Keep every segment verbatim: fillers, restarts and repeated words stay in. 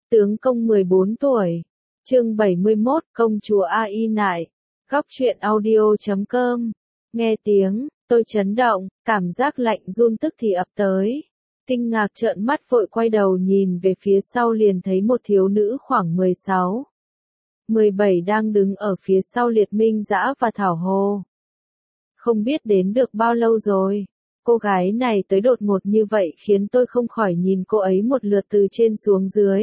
Tướng công mười bốn tuổi. Chương bảy mươi mốt, công chúa A Y Nại. Góc truyện audio chấm com. Nghe tiếng, tôi chấn động, cảm giác lạnh run tức thì ập tới. Kinh ngạc trợn mắt vội quay đầu nhìn về phía sau liền thấy một thiếu nữ khoảng mười sáu, mười bảy đang đứng ở phía sau Liệt Minh Dã và Thảo Hồ. Không biết đến được bao lâu rồi. Cô gái này tới đột ngột như vậy khiến tôi không khỏi nhìn cô ấy một lượt từ trên xuống dưới.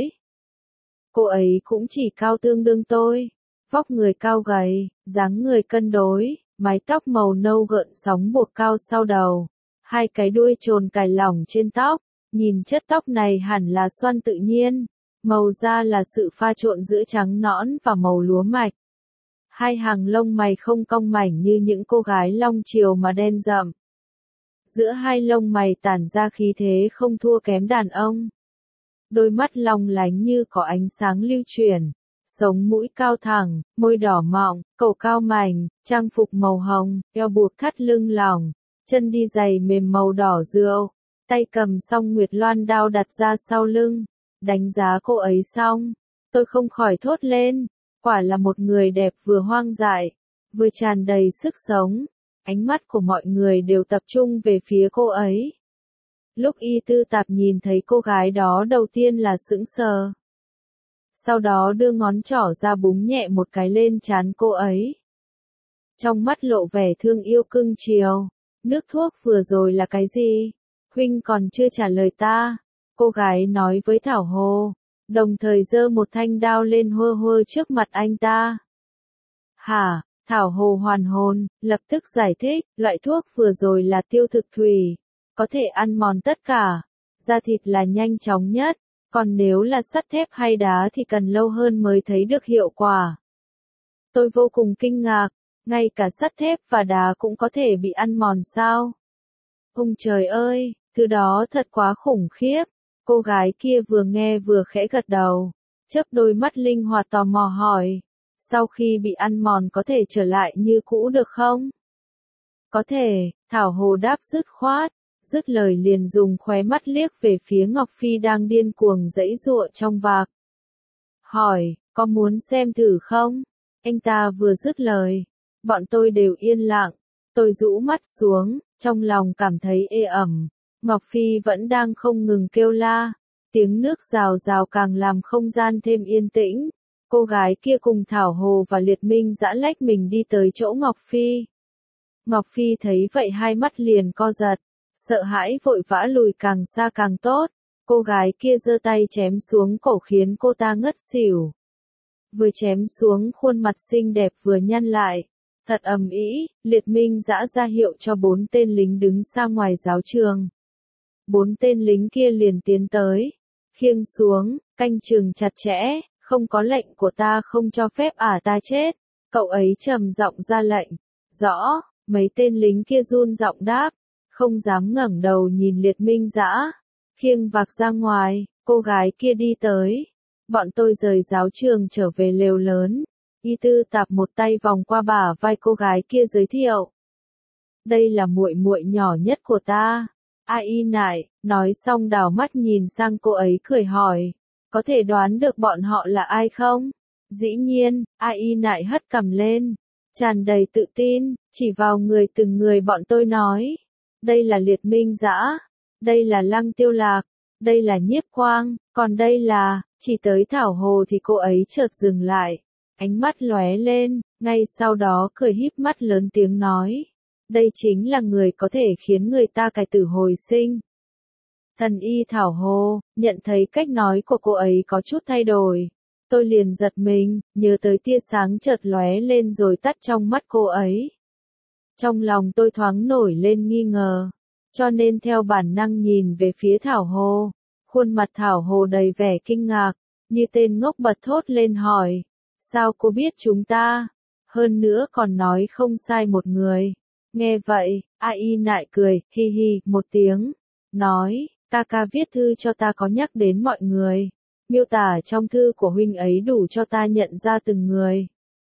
Cô ấy cũng chỉ cao tương đương tôi, vóc người cao gầy, dáng người cân đối, mái tóc màu nâu gợn sóng buộc cao sau đầu, hai cái đuôi chồn cài lỏng trên tóc, nhìn chất tóc này hẳn là xoăn tự nhiên, màu da là sự pha trộn giữa trắng nõn và màu lúa mạch. Hai hàng lông mày không cong mảnh như những cô gái long triều mà đen rậm. Giữa hai lông mày tản ra khí thế không thua kém đàn ông. Đôi mắt long lánh như có ánh sáng lưu chuyển, sống mũi cao thẳng, môi đỏ mọng, cổ cao mảnh, trang phục màu hồng, eo buộc thắt lưng lỏng, chân đi giày mềm màu đỏ rượu, tay cầm song nguyệt loan đao đặt ra sau lưng. Đánh giá cô ấy xong, tôi không khỏi thốt lên, quả là một người đẹp vừa hoang dại, vừa tràn đầy sức sống. Ánh mắt của mọi người đều tập trung về phía cô ấy. Lúc Y Tư Tạp nhìn thấy cô gái đó đầu tiên là sững sờ. Sau đó đưa ngón trỏ ra búng nhẹ một cái lên trán cô ấy. Trong mắt lộ vẻ thương yêu cưng chiều. Nước thuốc vừa rồi là cái gì? Huynh còn chưa trả lời ta. Cô gái nói với Thảo Hồ, đồng thời giơ một thanh đao lên hơ hơ trước mặt anh ta. Hả? Thảo Hồ hoàn hồn, lập tức giải thích, loại thuốc vừa rồi là tiêu thực thủy, có thể ăn mòn tất cả, da thịt là nhanh chóng nhất, còn nếu là sắt thép hay đá thì cần lâu hơn mới thấy được hiệu quả. Tôi vô cùng kinh ngạc, ngay cả sắt thép và đá cũng có thể bị ăn mòn sao? Ông trời ơi, thứ đó thật quá khủng khiếp. Cô gái kia vừa nghe vừa khẽ gật đầu, chớp đôi mắt linh hoạt tò mò hỏi. Sau khi bị ăn mòn có thể trở lại như cũ được không? Có thể, Thảo Hồ đáp dứt khoát, dứt lời liền dùng khóe mắt liếc về phía Ngọc Phi đang điên cuồng giãy giụa trong vạc. Hỏi, có muốn xem thử không? Anh ta vừa dứt lời, bọn tôi đều yên lặng, tôi rũ mắt xuống, trong lòng cảm thấy ê ẩm. Ngọc Phi vẫn đang không ngừng kêu la, tiếng nước rào rào càng làm không gian thêm yên tĩnh. Cô gái kia cùng Thảo Hồ và Liệt Minh Dã lách mình đi tới chỗ Ngọc Phi. Ngọc Phi thấy vậy hai mắt liền co giật, sợ hãi vội vã lùi càng xa càng tốt. Cô gái kia giơ tay chém xuống cổ khiến cô ta ngất xỉu. Vừa chém xuống khuôn mặt xinh đẹp vừa nhăn lại. Thật ầm ĩ, Liệt Minh Dã ra hiệu cho bốn tên lính đứng xa ngoài giáo trường. Bốn tên lính kia liền tiến tới, khiêng xuống, canh chừng chặt chẽ. Không có lệnh của ta không cho phép ả ta chết. Cậu ấy trầm giọng ra lệnh. Rõ, mấy tên lính kia run giọng đáp, không dám ngẩng đầu nhìn Liệt Minh Dã. Khiêng vạc ra ngoài, cô gái kia đi tới. Bọn tôi rời giáo trường trở về lều lớn. Y Tư Tạp một tay vòng qua bả vai cô gái kia giới thiệu. Đây là muội muội nhỏ nhất của ta. A Y Nại, nói xong đảo mắt nhìn sang cô ấy cười hỏi. Có thể đoán được bọn họ là ai không? Dĩ nhiên, A Y Nại hất cằm lên, tràn đầy tự tin, chỉ vào người từng người bọn tôi nói. Đây là Liệt Minh Dã, đây là Lăng Tiêu Lạc, đây là Nhiếp Quang, còn đây là, chỉ tới Thảo Hồ thì cô ấy chợt dừng lại, ánh mắt lóe lên, ngay sau đó cười híp mắt lớn tiếng nói. Đây chính là người có thể khiến người ta cải tử hồi sinh. Thần y Thảo Hồ, nhận thấy cách nói của cô ấy có chút thay đổi. Tôi liền giật mình, nhớ tới tia sáng chợt lóe lên rồi tắt trong mắt cô ấy. Trong lòng tôi thoáng nổi lên nghi ngờ, cho nên theo bản năng nhìn về phía Thảo Hồ. Khuôn mặt Thảo Hồ đầy vẻ kinh ngạc, như tên ngốc bật thốt lên hỏi. Sao cô biết chúng ta? Hơn nữa còn nói không sai một người. Nghe vậy, A Y Nại cười, hi hi, một tiếng, nói. Ca ca viết thư cho ta có nhắc đến mọi người. Miêu tả trong thư của huynh ấy đủ cho ta nhận ra từng người.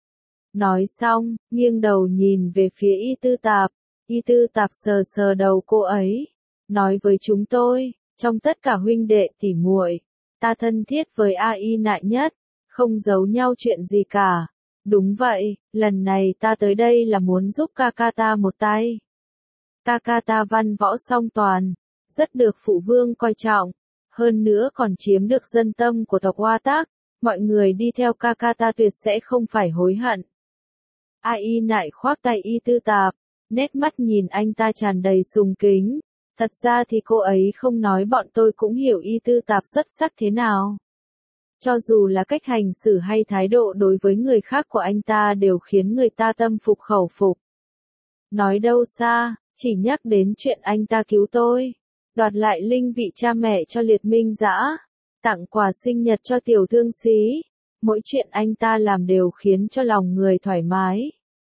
Nói xong, nghiêng đầu nhìn về phía Y Tư Tạp. Y Tư Tạp sờ sờ đầu cô ấy. Nói với chúng tôi, trong tất cả huynh đệ tỉ muội, ta thân thiết với A Y Nại nhất, không giấu nhau chuyện gì cả. Đúng vậy, lần này ta tới đây là muốn giúp ca ca ta một tay. Ca ca ta văn võ song toàn, rất được phụ vương coi trọng, hơn nữa còn chiếm được dân tâm của tộc Hoa Tác, mọi người đi theo ca ca ta tuyệt sẽ không phải hối hận. A Y Nại khoác tay Y Tư Tạp, nét mắt nhìn anh ta tràn đầy sùng kính. Thật ra thì cô ấy không nói bọn tôi cũng hiểu Y Tư Tạp xuất sắc thế nào. Cho dù là cách hành xử hay thái độ đối với người khác của anh ta đều khiến người ta tâm phục khẩu phục. Nói đâu xa, chỉ nhắc đến chuyện anh ta cứu tôi, đoạt lại linh vị cha mẹ cho Liệt Minh Dã, tặng quà sinh nhật cho Tiểu Thương Xí, mỗi chuyện anh ta làm đều khiến cho lòng người thoải mái.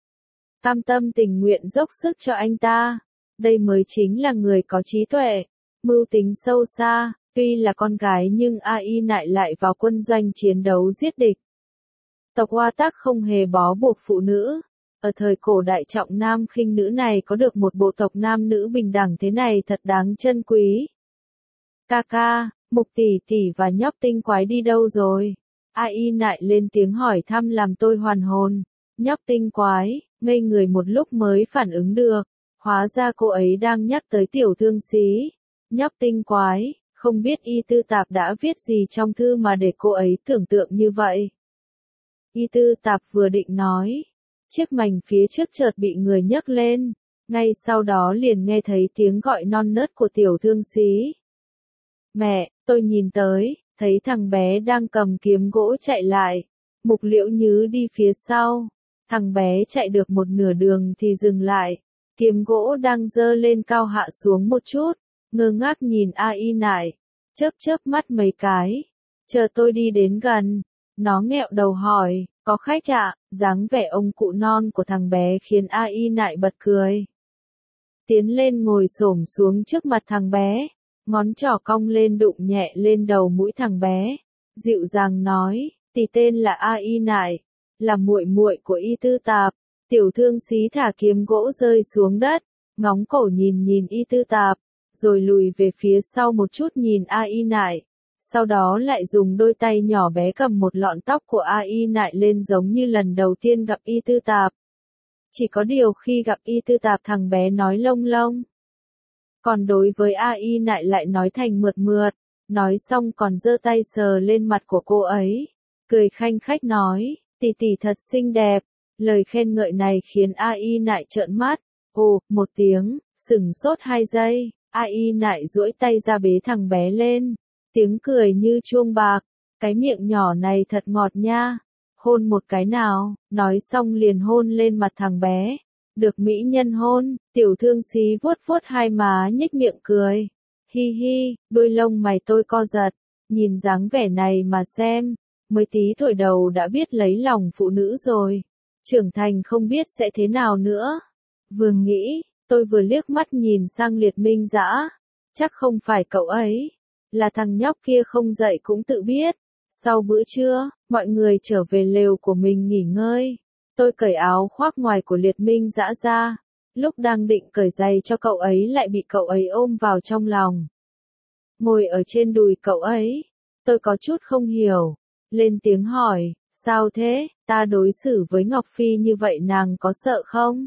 Cam tâm tình nguyện dốc sức cho anh ta, đây mới chính là người có trí tuệ, mưu tính sâu xa. Tuy là con gái nhưng A Y Nại lại vào quân doanh chiến đấu giết địch. Tộc Hoa Tác không hề bó buộc phụ nữ. Ở thời cổ đại trọng nam khinh nữ này có được một bộ tộc nam nữ bình đẳng thế này thật đáng trân quý. Ca ca, Mục tỷ tỷ và nhóc tinh quái đi đâu rồi? A Y Nại lên tiếng hỏi thăm làm tôi hoàn hồn. Nhóc tinh quái, ngây người một lúc mới phản ứng được. Hóa ra cô ấy đang nhắc tới Tiểu Thương Xí. Nhóc tinh quái. Không biết Y Tư Tạp đã viết gì trong thư mà để cô ấy tưởng tượng như vậy. Y Tư Tạp vừa định nói, chiếc mành phía trước chợt bị người nhấc lên, ngay sau đó liền nghe thấy tiếng gọi non nớt của Tiểu Thương Xí. Mẹ, tôi nhìn tới, thấy thằng bé đang cầm kiếm gỗ chạy lại, Mục Liễu Nhứ đi phía sau, thằng bé chạy được một nửa đường thì dừng lại, kiếm gỗ đang giơ lên cao hạ xuống một chút. Ngơ ngác nhìn A Y Nại, chớp chớp mắt mấy cái, chờ tôi đi đến gần, nó nghẹo đầu hỏi, có khách ạ? Dáng vẻ ông cụ non của thằng bé khiến A Y Nại bật cười. Tiến lên ngồi xổm xuống trước mặt thằng bé, ngón trỏ cong lên đụng nhẹ lên đầu mũi thằng bé, dịu dàng nói, tỷ tên là A Y Nại, là muội muội của Y Tư Tạp. Tiểu Thương Xí thả kiếm gỗ rơi xuống đất, ngóng cổ nhìn nhìn Y Tư Tạp. Rồi lùi về phía sau một chút nhìn A Y Nại, sau đó lại dùng đôi tay nhỏ bé cầm một lọn tóc của A Y Nại lên giống như lần đầu tiên gặp Y Tư Tạp. Chỉ có điều khi gặp Y Tư Tạp thằng bé nói lông lông. Còn đối với A Y Nại lại nói thành mượt mượt, nói xong còn giơ tay sờ lên mặt của cô ấy, cười khanh khách nói, tỷ tỷ thật xinh đẹp. Lời khen ngợi này khiến A Y Nại trợn mắt, ồ, một tiếng, sửng sốt hai giây. A Y Nại duỗi tay ra bế thằng bé lên, tiếng cười như chuông bạc, cái miệng nhỏ này thật ngọt nha, hôn một cái nào, nói xong liền hôn lên mặt thằng bé, được mỹ nhân hôn, Tiểu Thương Xí vuốt vuốt hai má nhếch miệng cười, hi hi, đôi lông mày tôi co giật, nhìn dáng vẻ này mà xem, mới tí tuổi đầu đã biết lấy lòng phụ nữ rồi, trưởng thành không biết sẽ thế nào nữa, vừa nghĩ. Tôi vừa liếc mắt nhìn sang Liệt Minh Dã, chắc không phải cậu ấy, là thằng nhóc kia không dậy cũng tự biết. Sau bữa trưa, mọi người trở về lều của mình nghỉ ngơi. Tôi cởi áo khoác ngoài của Liệt Minh Dã ra, lúc đang định cởi giày cho cậu ấy lại bị cậu ấy ôm vào trong lòng. Ngồi ở trên đùi cậu ấy, tôi có chút không hiểu, lên tiếng hỏi, sao thế, ta đối xử với Ngọc Phi như vậy nàng có sợ không?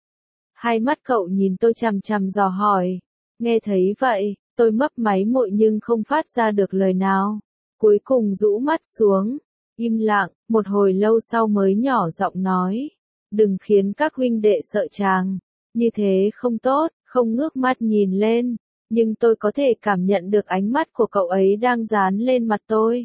Hai mắt cậu nhìn tôi chằm chằm dò hỏi. Nghe thấy vậy, tôi mấp máy môi nhưng không phát ra được lời nào. Cuối cùng rũ mắt xuống, im lặng, một hồi lâu sau mới nhỏ giọng nói. Đừng khiến các huynh đệ sợ chàng. Như thế không tốt, không ngước mắt nhìn lên. Nhưng tôi có thể cảm nhận được ánh mắt của cậu ấy đang dán lên mặt tôi.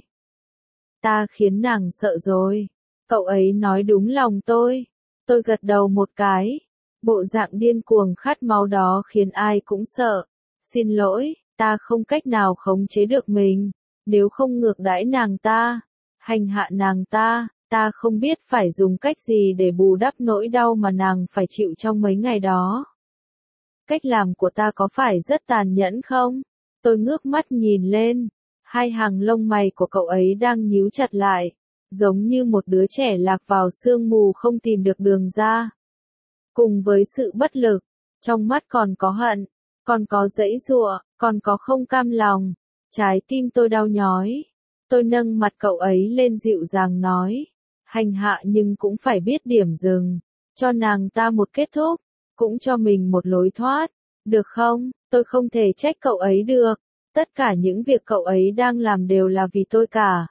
Ta khiến nàng sợ rồi. Cậu ấy nói đúng lòng tôi. Tôi gật đầu một cái. Bộ dạng điên cuồng khát máu đó khiến ai cũng sợ. Xin lỗi, ta không cách nào khống chế được mình. Nếu không ngược đãi nàng ta, hành hạ nàng ta, ta không biết phải dùng cách gì để bù đắp nỗi đau mà nàng phải chịu trong mấy ngày đó. Cách làm của ta có phải rất tàn nhẫn không? Tôi ngước mắt nhìn lên, hai hàng lông mày của cậu ấy đang nhíu chặt lại, giống như một đứa trẻ lạc vào sương mù không tìm được đường ra. Cùng với sự bất lực, trong mắt còn có hận, còn có giãy giụa, còn có không cam lòng. Trái tim tôi đau nhói, Tôi nâng mặt cậu ấy lên dịu dàng nói. Hành hạ nhưng cũng phải biết điểm dừng. Cho nàng ta một kết thúc. Cũng cho mình một lối thoát. Được không? Tôi không thể trách cậu ấy được. Tất cả những việc cậu ấy đang làm đều là vì tôi cả.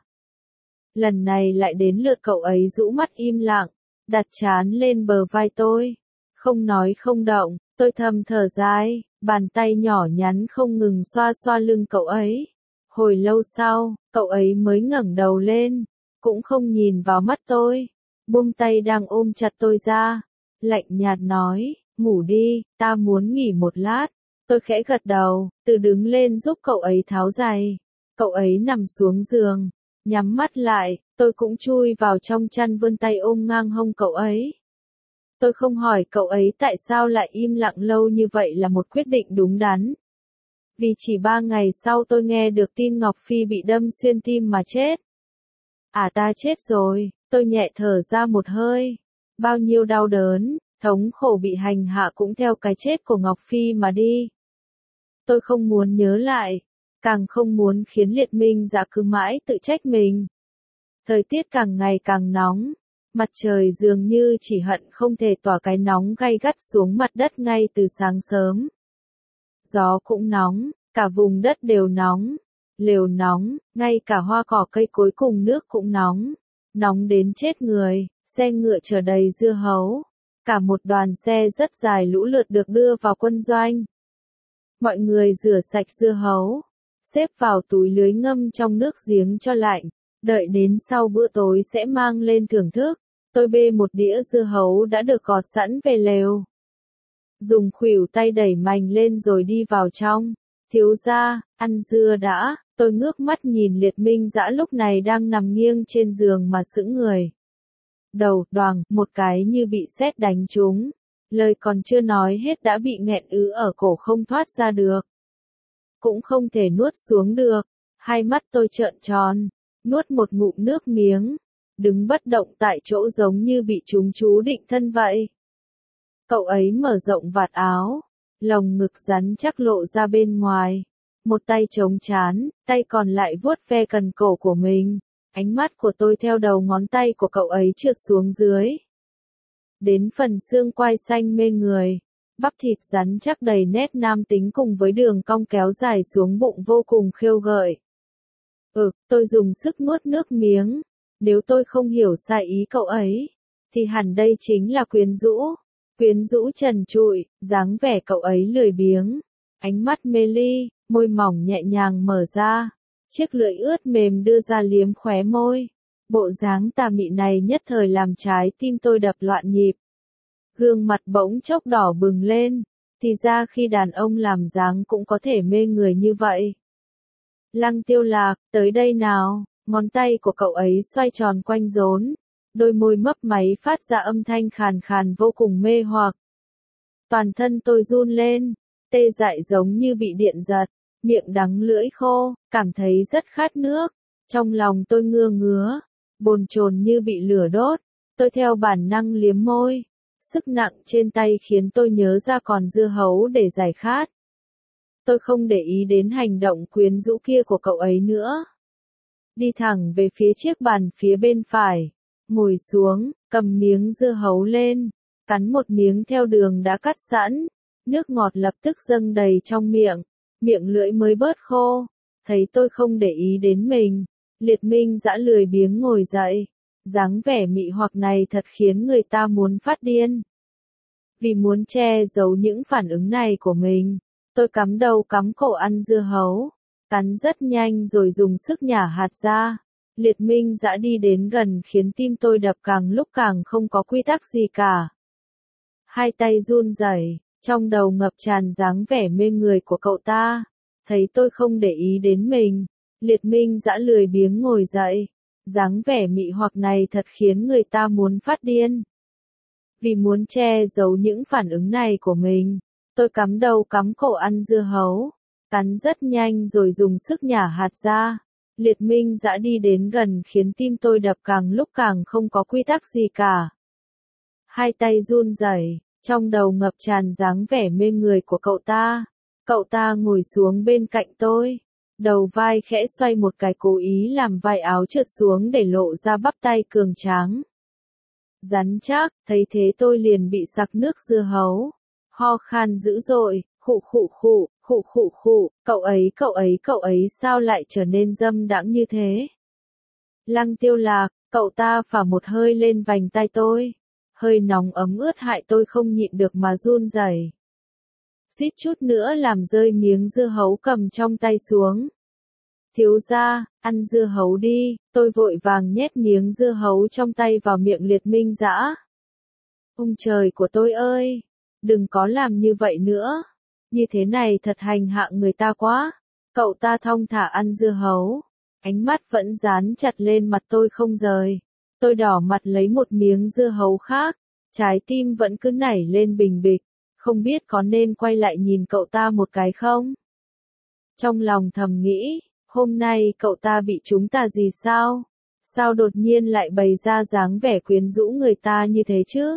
Lần này lại đến lượt cậu ấy rũ mắt im lặng. Đặt trán lên bờ vai tôi. Không nói không động. Tôi thầm thở dài. Bàn tay nhỏ nhắn không ngừng xoa xoa lưng cậu ấy. Hồi lâu sau, cậu ấy mới ngẩng đầu lên. Cũng không nhìn vào mắt tôi. Buông tay đang ôm chặt tôi ra. Lạnh nhạt nói, ngủ đi, ta muốn nghỉ một lát. Tôi khẽ gật đầu, từ đứng lên giúp cậu ấy tháo giày. Cậu ấy nằm xuống giường, nhắm mắt lại, tôi cũng chui vào trong chăn vươn tay ôm ngang hông cậu ấy. Tôi không hỏi cậu ấy tại sao lại im lặng lâu như vậy là một quyết định đúng đắn. Vì chỉ ba ngày sau tôi nghe được tin Ngọc Phi bị đâm xuyên tim mà chết. À ta chết rồi, tôi nhẹ thở ra một hơi. Bao nhiêu đau đớn, thống khổ bị hành hạ cũng theo cái chết của Ngọc Phi mà đi. Tôi không muốn nhớ lại, càng không muốn khiến Liệt Minh Dạ cứ mãi tự trách mình. Thời tiết càng ngày càng nóng, mặt trời dường như chỉ hận không thể tỏa cái nóng gay gắt xuống mặt đất ngay từ sáng sớm. Gió cũng nóng, cả vùng đất đều nóng, lều nóng, ngay cả hoa cỏ cây cối cùng nước cũng nóng, nóng đến chết người, xe ngựa chở đầy dưa hấu, cả một đoàn xe rất dài lũ lượt được đưa vào quân doanh. Mọi người rửa sạch dưa hấu, xếp vào túi lưới ngâm trong nước giếng cho lạnh, đợi đến sau bữa tối sẽ mang lên thưởng thức. Tôi bê một đĩa dưa hấu đã được gọt sẵn về lều. Dùng khuỷu tay đẩy mành lên rồi đi vào trong. Thiếu gia, ăn dưa đã. Tôi ngước mắt nhìn Liệt Minh Dã lúc này đang nằm nghiêng trên giường mà sững người. Đầu, đoàng, một cái như bị sét đánh trúng. Lời còn chưa nói hết đã bị nghẹn ứ ở cổ không thoát ra được. Cũng không thể nuốt xuống được. Hai mắt tôi trợn tròn, nuốt một ngụm nước miếng. Đứng bất động tại chỗ giống như bị chúng chú định thân vậy. Cậu ấy mở rộng vạt áo, lồng ngực rắn chắc lộ ra bên ngoài. Một tay chống trán, tay còn lại vuốt ve cần cổ của mình. Ánh mắt của tôi theo đầu ngón tay của cậu ấy trượt xuống dưới. Đến phần xương quai xanh mê người, bắp thịt rắn chắc đầy nét nam tính cùng với đường cong kéo dài xuống bụng vô cùng khêu gợi. Ừ, tôi dùng sức nuốt nước miếng. Nếu tôi không hiểu sai ý cậu ấy, thì hẳn đây chính là quyến rũ. Quyến rũ trần trụi, dáng vẻ cậu ấy lười biếng. Ánh mắt mê ly, môi mỏng nhẹ nhàng mở ra. Chiếc lưỡi ướt mềm đưa ra liếm khóe môi. Bộ dáng tà mị này nhất thời làm trái tim tôi đập loạn nhịp. Gương mặt bỗng chốc đỏ bừng lên. Thì ra khi đàn ông làm dáng cũng có thể mê người như vậy. Lăng Tiêu Lạc, tới đây nào. Ngón tay của cậu ấy xoay tròn quanh rốn. Đôi môi mấp máy phát ra âm thanh khàn khàn vô cùng mê hoặc. Toàn thân tôi run lên, tê dại giống như bị điện giật, miệng đắng lưỡi khô, cảm thấy rất khát nước. Trong lòng tôi ngưa ngứa, bồn chồn như bị lửa đốt. Tôi theo bản năng liếm môi. Sức nặng trên tay khiến tôi nhớ ra còn dưa hấu để giải khát. Tôi không để ý đến hành động quyến rũ kia của cậu ấy nữa. Đi thẳng về phía chiếc bàn phía bên phải. Ngồi xuống, cầm miếng dưa hấu lên. Cắn một miếng theo đường đã cắt sẵn. Nước ngọt lập tức dâng đầy trong miệng. Miệng lưỡi mới bớt khô. Thấy tôi không để ý đến mình. Liệt Minh Dã lười biếng ngồi dậy. Dáng vẻ mị hoặc này thật khiến người ta muốn phát điên. Vì muốn che giấu những phản ứng này của mình, tôi cắm đầu cắm cổ ăn dưa hấu. Cắn rất nhanh rồi dùng sức nhả hạt ra. Liệt Minh Dã đi đến gần khiến tim tôi đập càng lúc càng không có quy tắc gì cả. Hai tay run rẩy, trong đầu ngập tràn dáng vẻ mê người của cậu ta. Thấy tôi không để ý đến mình, Liệt Minh Dã lười biếng ngồi dậy. Dáng vẻ mị hoặc này thật khiến người ta muốn phát điên. Vì muốn che giấu những phản ứng này của mình, tôi cắm đầu cắm cổ ăn dưa hấu. Cắn rất nhanh rồi dùng sức nhả hạt ra. Liệt Minh Dã đi đến gần khiến tim tôi đập càng lúc càng không có quy tắc gì cả. Hai tay run rẩy, trong đầu ngập tràn dáng vẻ mê người của cậu ta. Cậu ta ngồi xuống bên cạnh tôi. đầu vai khẽ xoay một cái cố ý làm vai áo trượt xuống để lộ ra bắp tay cường tráng. Rắn chắc, thấy thế tôi liền bị sặc nước dưa hấu. Ho khan dữ dội, khụ khụ khụ, khụ khụ khụ, cậu ấy cậu ấy cậu ấy sao lại trở nên dâm đãng như thế? Lăng Tiêu Lạc, cậu ta phả một hơi lên vành tai tôi. Hơi nóng ấm ướt hại tôi không nhịn được mà run rẩy. Suýt chút nữa làm rơi miếng dưa hấu cầm trong tay xuống. Thiếu gia, ăn dưa hấu đi, tôi vội vàng nhét miếng dưa hấu trong tay vào miệng Liệt Minh Dã. Ông trời của tôi ơi, đừng có làm như vậy nữa, như thế này thật hành hạ người ta quá. Cậu ta thong thả ăn dưa hấu, ánh mắt vẫn dán chặt lên mặt tôi không rời. Tôi đỏ mặt lấy một miếng dưa hấu khác, trái tim vẫn cứ nảy lên bình bịch, không biết có nên quay lại nhìn cậu ta một cái không? Trong lòng thầm nghĩ, hôm nay cậu ta bị chúng ta gì sao? Sao đột nhiên lại bày ra dáng vẻ quyến rũ người ta như thế chứ?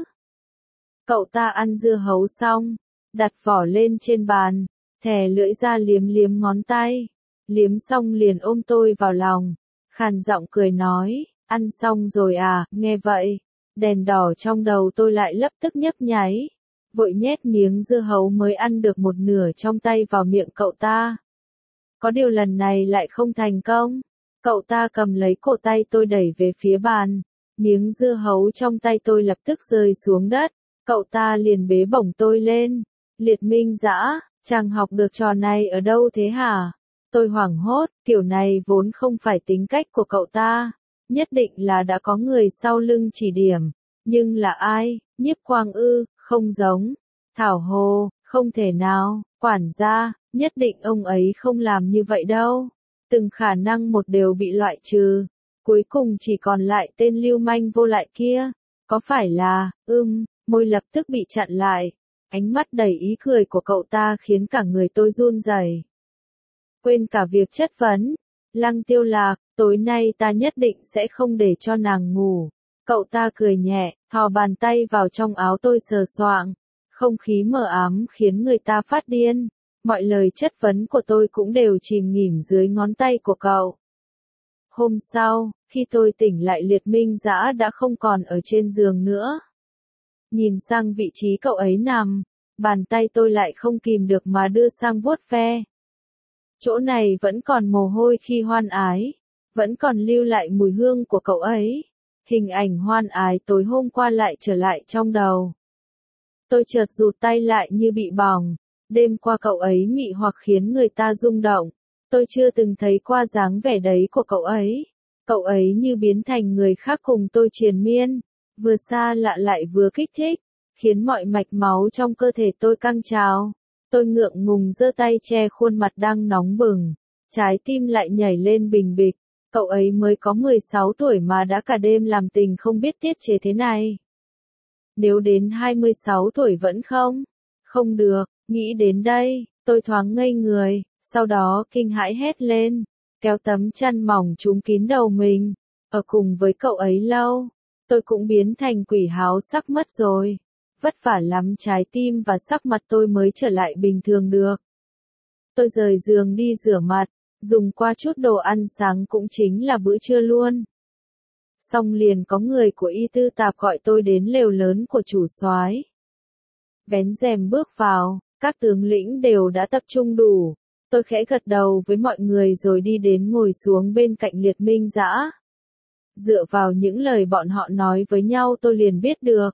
Cậu ta ăn dưa hấu xong, đặt vỏ lên trên bàn, thè lưỡi ra liếm liếm ngón tay, liếm xong liền ôm tôi vào lòng, khàn giọng cười nói, ăn xong rồi à, nghe vậy, đèn đỏ trong đầu tôi lại lập tức nhấp nháy, vội nhét miếng dưa hấu mới ăn được một nửa trong tay vào miệng cậu ta. Có điều lần này lại không thành công, cậu ta cầm lấy cổ tay tôi đẩy về phía bàn, miếng dưa hấu trong tay tôi lập tức rơi xuống đất, cậu ta liền bế bổng tôi lên. Liệt Minh Dã, chàng học được trò này ở đâu thế hả? Tôi hoảng hốt, kiểu này vốn không phải tính cách của cậu ta, nhất định là đã có người sau lưng chỉ điểm, nhưng là ai? Nhiếp Quang ư? Không giống. Thảo Hồ, không thể nào, quản gia, nhất định ông ấy không làm như vậy đâu. Từng khả năng một đều bị loại trừ, cuối cùng chỉ còn lại tên lưu manh vô lại kia. Có phải là, ưm, môi lập tức bị chặn lại, ánh mắt đầy ý cười của cậu ta khiến cả người tôi run rẩy. Quên cả việc chất vấn, Lăng Tiêu Lạc, tối nay ta nhất định sẽ không để cho nàng ngủ. Cậu ta cười nhẹ, thò bàn tay vào trong áo tôi sờ soạng, không khí mờ ám khiến người ta phát điên. Mọi lời chất vấn của tôi cũng đều chìm nghỉm dưới ngón tay của cậu. Hôm sau, khi tôi tỉnh lại Liệt Minh Dã đã không còn ở trên giường nữa. Nhìn sang vị trí cậu ấy nằm, bàn tay tôi lại không kìm được mà đưa sang vuốt ve. Chỗ này vẫn còn mồ hôi khi hoan ái, vẫn còn lưu lại mùi hương của cậu ấy. Hình ảnh hoan ái tối hôm qua lại trở lại trong đầu. Tôi chợt rụt tay lại như bị bỏng. Đêm qua cậu ấy mị hoặc khiến người ta rung động. Tôi chưa từng thấy qua dáng vẻ đấy của cậu ấy. Cậu ấy như biến thành người khác cùng tôi triền miên. Vừa xa lạ lại vừa kích thích, khiến mọi mạch máu trong cơ thể tôi căng trào. Tôi ngượng ngùng giơ tay che khuôn mặt đang nóng bừng. Trái tim lại nhảy lên bình bịch. Cậu ấy mới có mười sáu tuổi mà đã cả đêm làm tình không biết tiết chế thế này. Nếu đến hai mươi sáu tuổi vẫn không? Không được, nghĩ đến đây, tôi thoáng ngây người, sau đó kinh hãi hét lên, kéo tấm chăn mỏng trùm kín đầu mình. Ở cùng với cậu ấy lâu, tôi cũng biến thành quỷ háo sắc mất rồi. Vất vả lắm trái tim và sắc mặt tôi mới trở lại bình thường được. Tôi rời giường đi rửa mặt, dùng qua chút đồ ăn sáng cũng chính là bữa trưa luôn. Xong liền có người của Y Tư Tạp gọi tôi đến lều lớn của chủ soái. Vén rèm bước vào, các tướng lĩnh đều đã tập trung đủ. Tôi khẽ gật đầu với mọi người rồi đi đến ngồi xuống bên cạnh Liệt Minh Dã. Dựa vào những lời bọn họ nói với nhau tôi liền biết được.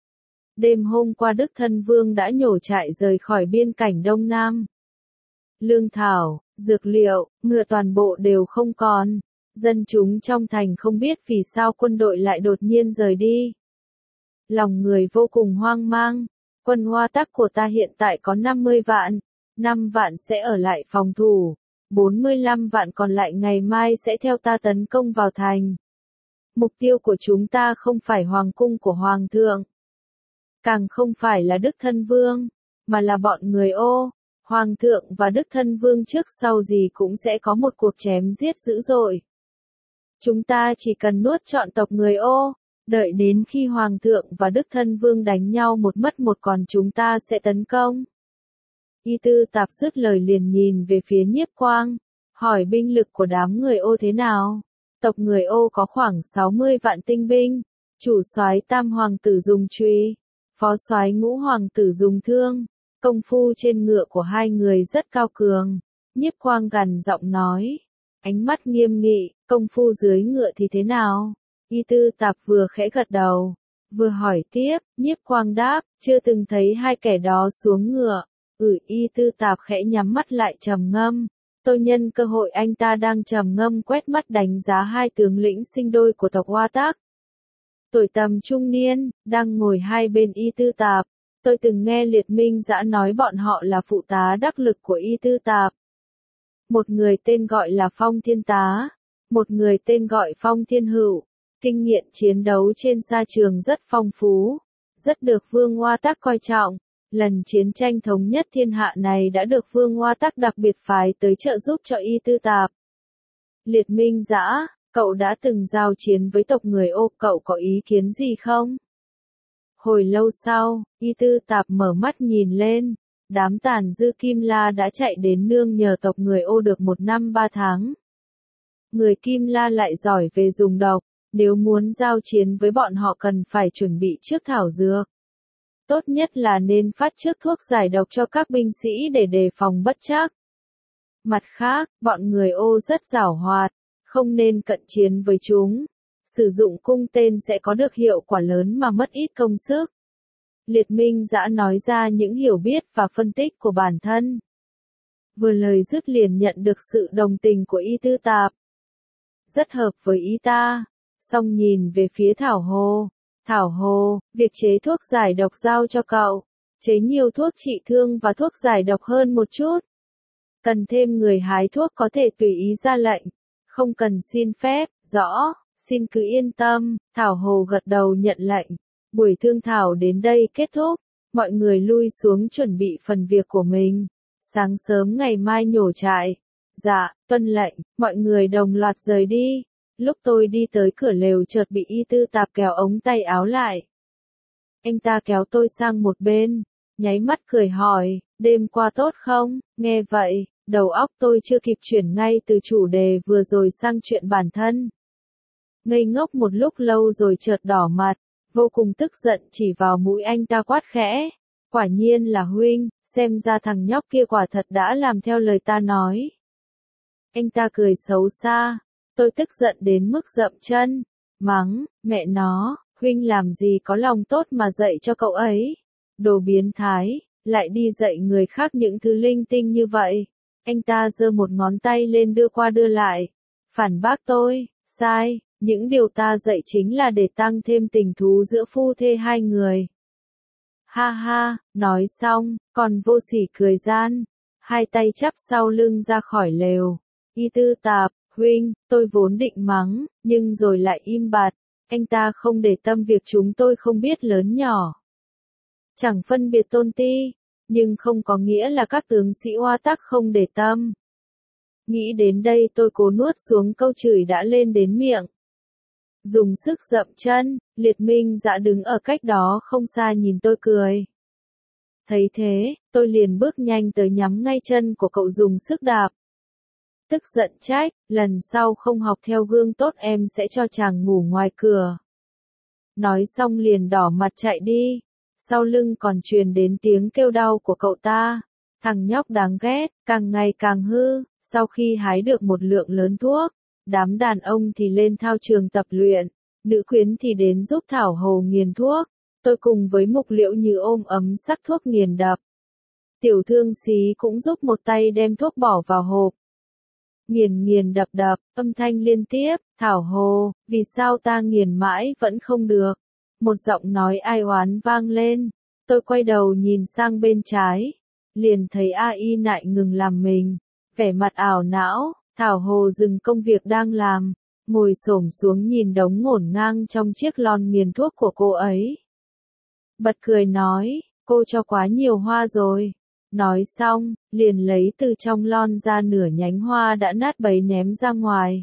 Đêm hôm qua Đức Thân Vương đã nhổ trại rời khỏi biên cảnh Đông Nam. Lương thảo, dược liệu, ngựa toàn bộ đều không còn. Dân chúng trong thành không biết vì sao quân đội lại đột nhiên rời đi. Lòng người vô cùng hoang mang. Quân Hoa Tắc của ta hiện tại có năm mươi vạn. năm vạn sẽ ở lại phòng thủ. bốn mươi lăm vạn còn lại ngày mai sẽ theo ta tấn công vào thành. Mục tiêu của chúng ta không phải hoàng cung của Hoàng thượng. Càng không phải là Đức Thân Vương. Mà là bọn người ô. Hoàng thượng và Đức Thân Vương trước sau gì cũng sẽ có một cuộc chém giết dữ dội. Chúng ta chỉ cần nuốt trọn tộc người ô, đợi đến khi Hoàng thượng và Đức Thân Vương đánh nhau một mất một còn chúng ta sẽ tấn công. Y Tư Tạp dứt lời liền nhìn về phía Nhiếp Quang. hỏi binh lực của đám người Ô thế nào. Tộc người Ô có khoảng sáu mươi vạn tinh binh, chủ soái Tam hoàng tử dùng chùy, phó soái Ngũ hoàng tử dùng thương, công phu trên ngựa của hai người rất cao cường. Nhiếp Quang gằn giọng nói, ánh mắt nghiêm nghị, công phu dưới ngựa thì thế nào? Y Tư Tạp vừa khẽ gật đầu, vừa hỏi tiếp. Nhiếp Quang đáp, chưa từng thấy hai kẻ đó xuống ngựa. Ừ. Y Tư Tạp khẽ nhắm mắt lại trầm ngâm. Tôi nhân cơ hội anh ta đang trầm ngâm quét mắt đánh giá hai tướng lĩnh sinh đôi của tộc Hoa Tác. Tuổi tầm trung niên, đang ngồi hai bên Y Tư Tạp. Tôi từng nghe Liệt Minh Dã nói bọn họ là phụ tá đắc lực của Y Tư Tạp. Một người tên gọi là Phong Thiên Tá, một người tên gọi Phong Thiên Hữu. Kinh nghiệm chiến đấu trên sa trường rất phong phú, rất được Vương Hoa Tác coi trọng. Lần chiến tranh thống nhất thiên hạ này đã được Vương Hoa Tác đặc biệt phái tới trợ giúp cho Y Tư Tạp. Liệt Minh Dã, cậu đã từng giao chiến với tộc người Ô, cậu có ý kiến gì không? Hồi lâu sau, Y Tư Tạp mở mắt nhìn lên, đám tàn dư Kim La đã chạy đến nương nhờ tộc người Ô được một năm ba tháng. Người Kim La lại giỏi về dùng độc, nếu muốn giao chiến với bọn họ cần phải chuẩn bị trước thảo dược. Tốt nhất là nên phát trước thuốc giải độc cho các binh sĩ để đề phòng bất trắc. Mặt khác, bọn người Ô rất giảo hoạt, không nên cận chiến với chúng. Sử dụng cung tên sẽ có được hiệu quả lớn mà mất ít công sức. Liệt Minh Dã nói ra những hiểu biết và phân tích của bản thân. Vừa lời dứt liền nhận được sự đồng tình của Y Tư Tạp. Rất hợp với ý ta. Xong nhìn về phía Thảo Hồ. Thảo Hồ, việc chế thuốc giải độc giao cho cậu. Chế nhiều thuốc trị thương và thuốc giải độc hơn một chút. Cần thêm người hái thuốc có thể tùy ý ra lệnh. Không cần xin phép, rõ, xin cứ yên tâm. Thảo Hồ gật đầu nhận lệnh. Buổi thương thảo đến đây kết thúc. Mọi người lui xuống chuẩn bị phần việc của mình. Sáng sớm ngày mai nhổ trại. Dạ, tuân lệnh, mọi người đồng loạt rời đi. Lúc tôi đi tới cửa lều chợt bị Y Tư Tạp kéo ống tay áo lại. Anh ta kéo tôi sang một bên, nháy mắt cười hỏi, đêm qua tốt không? Nghe vậy, đầu óc tôi chưa kịp chuyển ngay từ chủ đề vừa rồi sang chuyện bản thân. Ngây ngốc một lúc lâu rồi chợt đỏ mặt, vô cùng tức giận chỉ vào mũi anh ta quát khẽ. Quả nhiên là huynh, xem ra thằng nhóc kia quả thật đã làm theo lời ta nói. Anh ta cười xấu xa. Tôi tức giận đến mức dậm chân, mắng, mẹ nó, huynh làm gì có lòng tốt mà dạy cho cậu ấy. Đồ biến thái, lại đi dạy người khác những thứ linh tinh như vậy. Anh ta giơ một ngón tay lên đưa qua đưa lại. Phản bác tôi, sai, những điều ta dạy chính là để tăng thêm tình thú giữa phu thê hai người. Ha ha, nói xong, còn vô sỉ cười gian, hai tay chắp sau lưng ra khỏi lều. Y Tư Tạp, huynh, tôi vốn định mắng, nhưng rồi lại im bặt. Anh ta không để tâm việc chúng tôi không biết lớn nhỏ. Chẳng phân biệt tôn ti, nhưng không có nghĩa là các tướng sĩ Hoa Tác không để tâm. Nghĩ đến đây tôi cố nuốt xuống câu chửi đã lên đến miệng. Dùng sức dậm chân, Liệt Minh Dã đứng ở cách đó không xa nhìn tôi cười. Thấy thế, tôi liền bước nhanh tới nhắm ngay chân của cậu dùng sức đạp. Tức giận trách, lần sau không học theo gương tốt em sẽ cho chàng ngủ ngoài cửa. Nói xong liền đỏ mặt chạy đi. Sau lưng còn truyền đến tiếng kêu đau của cậu ta. Thằng nhóc đáng ghét, càng ngày càng hư. Sau khi hái được một lượng lớn thuốc, đám đàn ông thì lên thao trường tập luyện, nữ quyến thì đến giúp Thảo Hồ nghiền thuốc. Tôi cùng với Mục Liễu Như ôm ấm sắc thuốc nghiền đập. Tiểu thương xí cũng giúp một tay đem thuốc bỏ vào hộp. Nghiền nghiền đập đập, âm thanh liên tiếp, Thảo Hồ, vì sao ta nghiền mãi vẫn không được. Một giọng nói ai oán vang lên. Tôi quay đầu nhìn sang bên trái. Liền thấy A Y Nại ngừng làm mình. Vẻ mặt ảo não, Thảo Hồ dừng công việc đang làm. Ngồi xổm xuống nhìn đống ngổn ngang trong chiếc lon nghiền thuốc của cô ấy. Bật cười nói, cô cho quá nhiều hoa rồi. Nói xong, liền lấy từ trong lon ra nửa nhánh hoa đã nát bấy ném ra ngoài.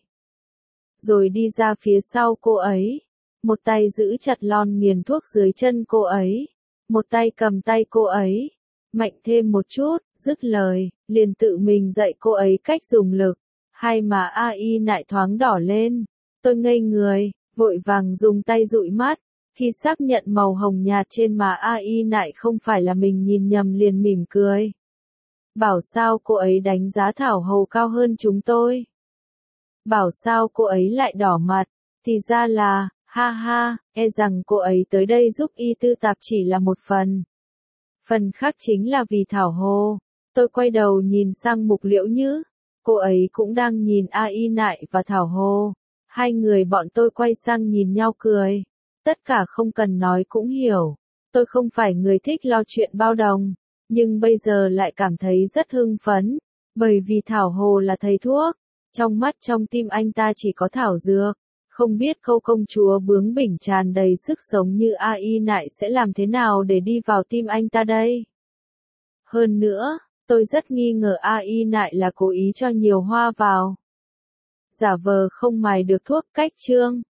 Rồi đi ra phía sau cô ấy. Một tay giữ chặt lon nghiền thuốc dưới chân cô ấy. Một tay cầm tay cô ấy. Mạnh thêm một chút, dứt lời, liền tự mình dạy cô ấy cách dùng lực. Hay mà a i nại thoáng đỏ lên. Tôi ngây người, vội vàng dùng tay dụi mắt. Khi xác nhận màu hồng nhạt trên má a i nại không phải là mình nhìn nhầm liền mỉm cười. Bảo sao cô ấy đánh giá Thảo Hồ cao hơn chúng tôi. Bảo sao cô ấy lại đỏ mặt. Thì ra là, ha ha, e rằng cô ấy tới đây giúp y tư tạp chỉ là một phần. Phần khác chính là vì Thảo Hồ. Tôi quay đầu nhìn sang Mục Liễu Như. Cô ấy cũng đang nhìn a i nại và Thảo Hồ. Hai người bọn tôi quay sang nhìn nhau cười. Tất cả không cần nói cũng hiểu. Tôi không phải người thích lo chuyện bao đồng. Nhưng bây giờ lại cảm thấy rất hưng phấn. Bởi vì Thảo Hồ là thầy thuốc. Trong mắt trong tim anh ta chỉ có thảo dược. Không biết Khâu công chúa bướng bỉnh tràn đầy sức sống như a i nại sẽ làm thế nào để đi vào tim anh ta đây? Hơn nữa, tôi rất nghi ngờ a i nại là cố ý cho nhiều hoa vào. Giả vờ không mài được thuốc cách chương.